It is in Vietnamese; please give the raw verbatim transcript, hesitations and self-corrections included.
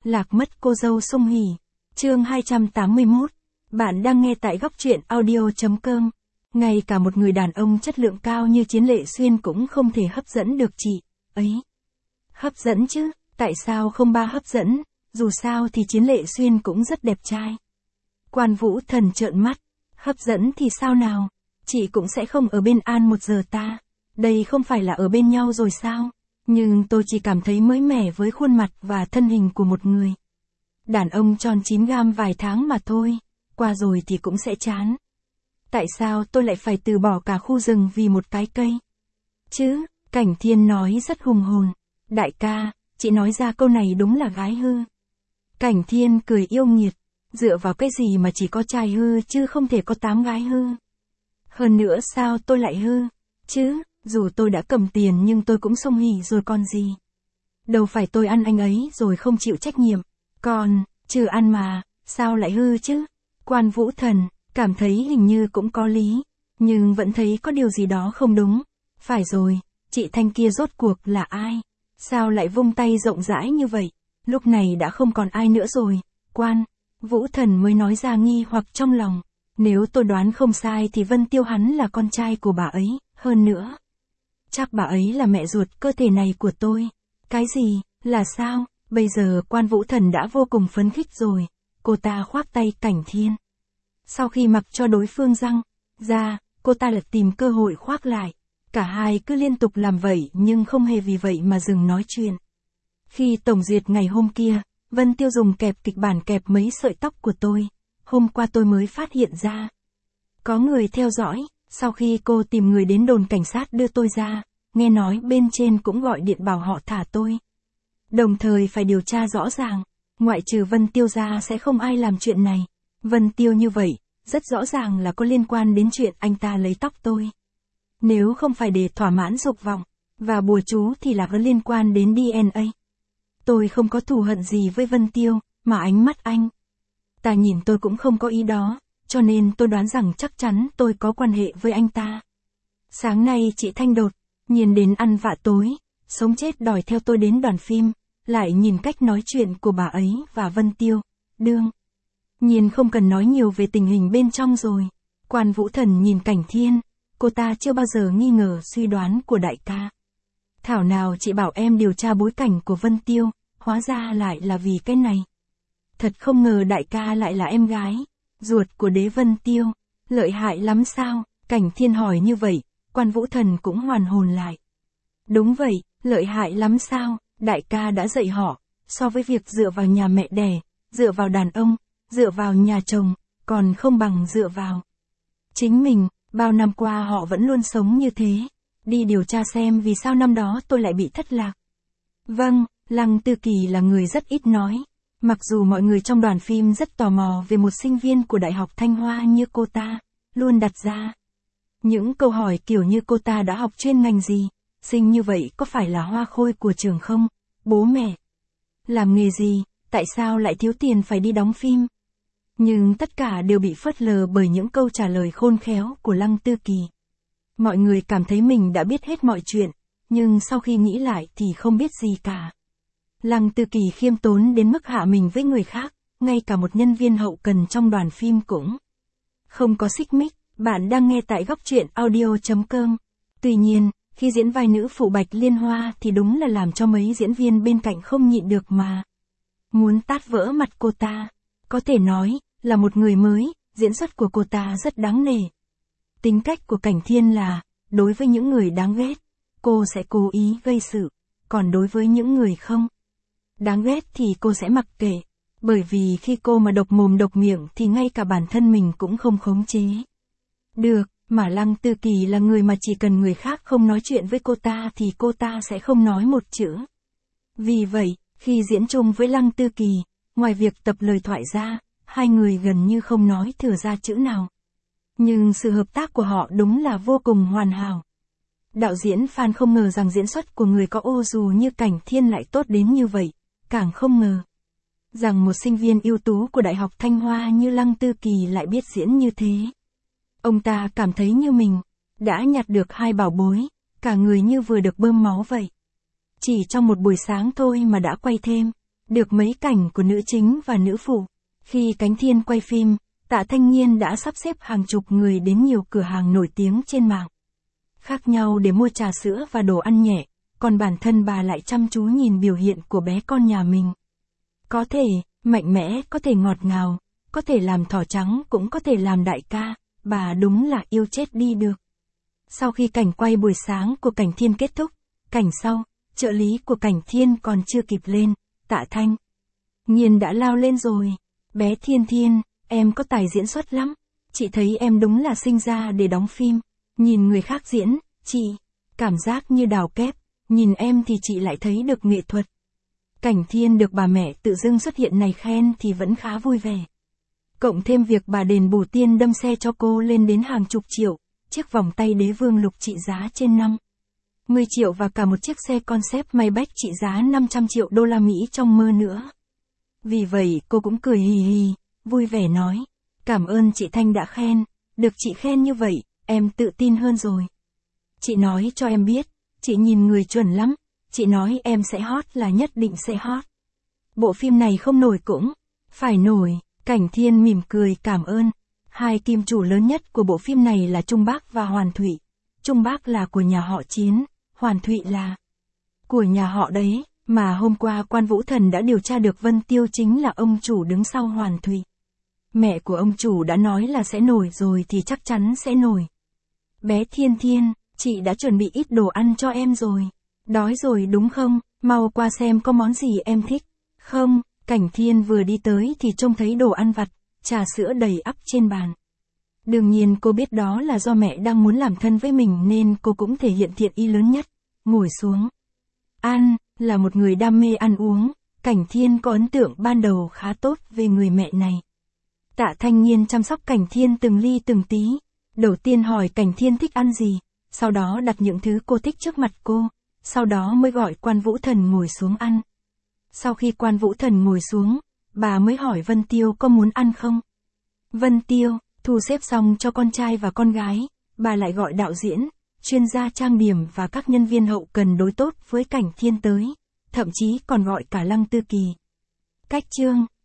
Lạc mất cô dâu Sung Hỉ. Chương hai trăm tám mươi mốt. Bạn đang nghe tại góc truyện audio chấm com. Ngay cả một người đàn ông chất lượng cao như Chiến Lệ Xuyên cũng không thể hấp dẫn được chị ấy. Hấp dẫn chứ, tại sao không ba hấp dẫn, dù sao thì Chiến Lệ Xuyên cũng rất đẹp trai. Quan Vũ Thần trợn mắt, hấp dẫn thì sao nào, chị cũng sẽ không ở bên An một giờ ta, đây không phải là ở bên nhau rồi sao, nhưng tôi chỉ cảm thấy mới mẻ với khuôn mặt và thân hình của một người. Đàn ông tròn chín gam vài tháng mà thôi, qua rồi thì cũng sẽ chán. Tại sao tôi lại phải từ bỏ cả khu rừng vì một cái cây? Chứ, Cảnh Thiên nói rất hùng hồn. Đại ca, chị nói ra câu này đúng là gái hư. Cảnh Thiên cười yêu nghiệt. Dựa vào cái gì mà chỉ có trai hư chứ không thể có tám gái hư. Hơn nữa sao tôi lại hư? Chứ, dù tôi đã cầm tiền nhưng tôi cũng Sung Hỉ rồi còn gì. Đâu phải tôi ăn anh ấy rồi không chịu trách nhiệm. Còn, trừ ăn mà, sao lại hư chứ? Quan Vũ Thần, cảm thấy hình như cũng có lý. Nhưng vẫn thấy có điều gì đó không đúng. Phải rồi, chị Thanh kia rốt cuộc là ai? Sao lại vung tay rộng rãi như vậy? Lúc này đã không còn ai nữa rồi. Quan Vũ Thần mới nói ra nghi hoặc trong lòng. Nếu tôi đoán không sai thì Vân Tiêu hắn là con trai của bà ấy, hơn nữa. Chắc bà ấy là mẹ ruột cơ thể này của tôi. Cái gì, là sao? Bây giờ Quan Vũ Thần đã vô cùng phấn khích rồi. Cô ta khoác tay Cảnh Thiên. Sau khi mặc cho đối phương răng ra, cô ta lại tìm cơ hội khoác lại. Cả hai cứ liên tục làm vậy nhưng không hề vì vậy mà dừng nói chuyện. Khi tổng duyệt ngày hôm kia, Vân Tiêu dùng kẹp kịch bản kẹp mấy sợi tóc của tôi. Hôm qua tôi mới phát hiện ra. Có người theo dõi, sau khi cô tìm người đến đồn cảnh sát đưa tôi ra, nghe nói bên trên cũng gọi điện bảo họ thả tôi. Đồng thời phải điều tra rõ ràng, ngoại trừ Vân Tiêu ra sẽ không ai làm chuyện này. Vân Tiêu như vậy, rất rõ ràng là có liên quan đến chuyện anh ta lấy tóc tôi. Nếu không phải để thỏa mãn dục vọng, và bùa chú thì là có liên quan đến đê en a. Tôi không có thù hận gì với Vân Tiêu, mà ánh mắt anh ta nhìn tôi cũng không có ý đó, cho nên tôi đoán rằng chắc chắn tôi có quan hệ với anh ta. Sáng nay chị Thanh đột nhiên đến ăn vạ tối, sống chết đòi theo tôi đến đoàn phim, lại nhìn cách nói chuyện của bà ấy và Vân Tiêu, đương nhiên không cần nói nhiều về tình hình bên trong rồi. Quan Vũ Thần nhìn Cảnh Thiên, cô ta chưa bao giờ nghi ngờ suy đoán của đại ca. Thảo nào chị bảo em điều tra bối cảnh của Vân Tiêu, hóa ra lại là vì cái này. Thật không ngờ đại ca lại là em gái ruột của đế Vân Tiêu, lợi hại lắm sao? Cảnh Thiên hỏi như vậy, Quan Vũ Thần cũng hoàn hồn lại. Đúng vậy, lợi hại lắm sao? Đại ca đã dạy họ, so với việc dựa vào nhà mẹ đẻ, dựa vào đàn ông, dựa vào nhà chồng, còn không bằng dựa vào chính mình. Bao năm qua họ vẫn luôn sống như thế. Đi điều tra xem vì sao năm đó tôi lại bị thất lạc. Vâng, Lăng Tư Kỳ là người rất ít nói. Mặc dù mọi người trong đoàn phim rất tò mò về một sinh viên của Đại học Thanh Hoa như cô ta, luôn đặt ra những câu hỏi kiểu như cô ta đã học chuyên ngành gì, xinh như vậy có phải là hoa khôi của trường không, bố mẹ làm nghề gì, tại sao lại thiếu tiền phải đi đóng phim. Nhưng tất cả đều bị phớt lờ bởi những câu trả lời khôn khéo của Lăng Tư Kỳ. Mọi người cảm thấy mình đã biết hết mọi chuyện, nhưng sau khi nghĩ lại thì không biết gì cả. Lăng Tư Kỳ khiêm tốn đến mức hạ mình với người khác, ngay cả một nhân viên hậu cần trong đoàn phim cũng không có xích mích. Bạn đang nghe tại góc truyện audio chấm com. Tuy nhiên, khi diễn vai nữ phụ Bạch Liên Hoa thì đúng là làm cho mấy diễn viên bên cạnh không nhịn được mà muốn tát vỡ mặt cô ta. Có thể nói là một người mới, diễn xuất của cô ta rất đáng nể. Tính cách của Cảnh Thiên là, đối với những người đáng ghét, cô sẽ cố ý gây sự, còn đối với những người không đáng ghét thì cô sẽ mặc kệ, bởi vì khi cô mà độc mồm độc miệng thì ngay cả bản thân mình cũng không khống chế được, mà Lăng Tư Kỳ là người mà chỉ cần người khác không nói chuyện với cô ta thì cô ta sẽ không nói một chữ. Vì vậy, khi diễn chung với Lăng Tư Kỳ, ngoài việc tập lời thoại ra, hai người gần như không nói thừa ra chữ nào. Nhưng sự hợp tác của họ đúng là vô cùng hoàn hảo. Đạo diễn Phan không ngờ rằng diễn xuất của người có ô dù như Cảnh Thiên lại tốt đến như vậy, càng không ngờ rằng một sinh viên ưu tú của Đại học Thanh Hoa như Lăng Tư Kỳ lại biết diễn như thế. Ông ta cảm thấy như mình đã nhặt được hai bảo bối, cả người như vừa được bơm máu vậy. Chỉ trong một buổi sáng thôi mà đã quay thêm được mấy cảnh của nữ chính và nữ phụ. Khi Cánh Thiên quay phim, Tạ Thanh Nghiên đã sắp xếp hàng chục người đến nhiều cửa hàng nổi tiếng trên mạng khác nhau để mua trà sữa và đồ ăn nhẹ, còn bản thân bà lại chăm chú nhìn biểu hiện của bé con nhà mình. Có thể, mạnh mẽ, có thể ngọt ngào, có thể làm thỏ trắng cũng có thể làm đại ca, bà đúng là yêu chết đi được. Sau khi cảnh quay buổi sáng của Cảnh Thiên kết thúc, cảnh sau, trợ lý của Cảnh Thiên còn chưa kịp lên, Tạ Thanh Nghiên đã lao lên rồi. Bé Thiên Thiên, em có tài diễn xuất lắm. Chị thấy em đúng là sinh ra để đóng phim. Nhìn người khác diễn, chị, cảm giác như đào kép. Nhìn em thì chị lại thấy được nghệ thuật. Cảnh Thiên được bà mẹ tự dưng xuất hiện này khen thì vẫn khá vui vẻ. Cộng thêm việc bà đền bù tiền đâm xe cho cô lên đến hàng chục triệu, chiếc vòng tay đế vương lục trị giá trên năm mươi triệu và cả một chiếc xe concept Maybach trị giá năm trăm triệu đô la Mỹ trong mơ nữa. Vì vậy cô cũng cười hì hì, vui vẻ nói, cảm ơn chị Thanh đã khen, được chị khen như vậy, em tự tin hơn rồi. Chị nói cho em biết, chị nhìn người chuẩn lắm, chị nói em sẽ hot là nhất định sẽ hot. Bộ phim này không nổi cũng phải nổi. Cảnh Thiên mỉm cười cảm ơn. Hai kim chủ lớn nhất của bộ phim này là Trung Bác và Hoàn Thụy. Trung Bác là của nhà họ Chiến, Hoàn Thụy là của nhà họ đấy, mà hôm qua Quan Vũ Thần đã điều tra được Vân Tiêu chính là ông chủ đứng sau Hoàn Thụy. Mẹ của ông chủ đã nói là sẽ nổi rồi thì chắc chắn sẽ nổi. Bé Thiên Thiên, chị đã chuẩn bị ít đồ ăn cho em rồi. Đói rồi đúng không? Mau qua xem có món gì em thích. Không, Cảnh Thiên vừa đi tới thì trông thấy đồ ăn vặt, trà sữa đầy ắp trên bàn. Đương nhiên cô biết đó là do mẹ đang muốn làm thân với mình nên cô cũng thể hiện thiện ý lớn nhất. Ngồi xuống. Ăn, là một người đam mê ăn uống, Cảnh Thiên có ấn tượng ban đầu khá tốt về người mẹ này. Tạ Thanh Nghiên chăm sóc Cảnh Thiên từng ly từng tí. Đầu tiên hỏi Cảnh Thiên thích ăn gì, sau đó đặt những thứ cô thích trước mặt cô, sau đó mới gọi Quan Vũ Thần ngồi xuống ăn. Sau khi Quan Vũ Thần ngồi xuống, bà mới hỏi Vân Tiêu có muốn ăn không. Vân Tiêu, thu xếp xong cho con trai và con gái, bà lại gọi đạo diễn, chuyên gia trang điểm và các nhân viên hậu cần đối tốt với Cảnh Thiên tới, thậm chí còn gọi cả Lăng Tư Kỳ. Cách chương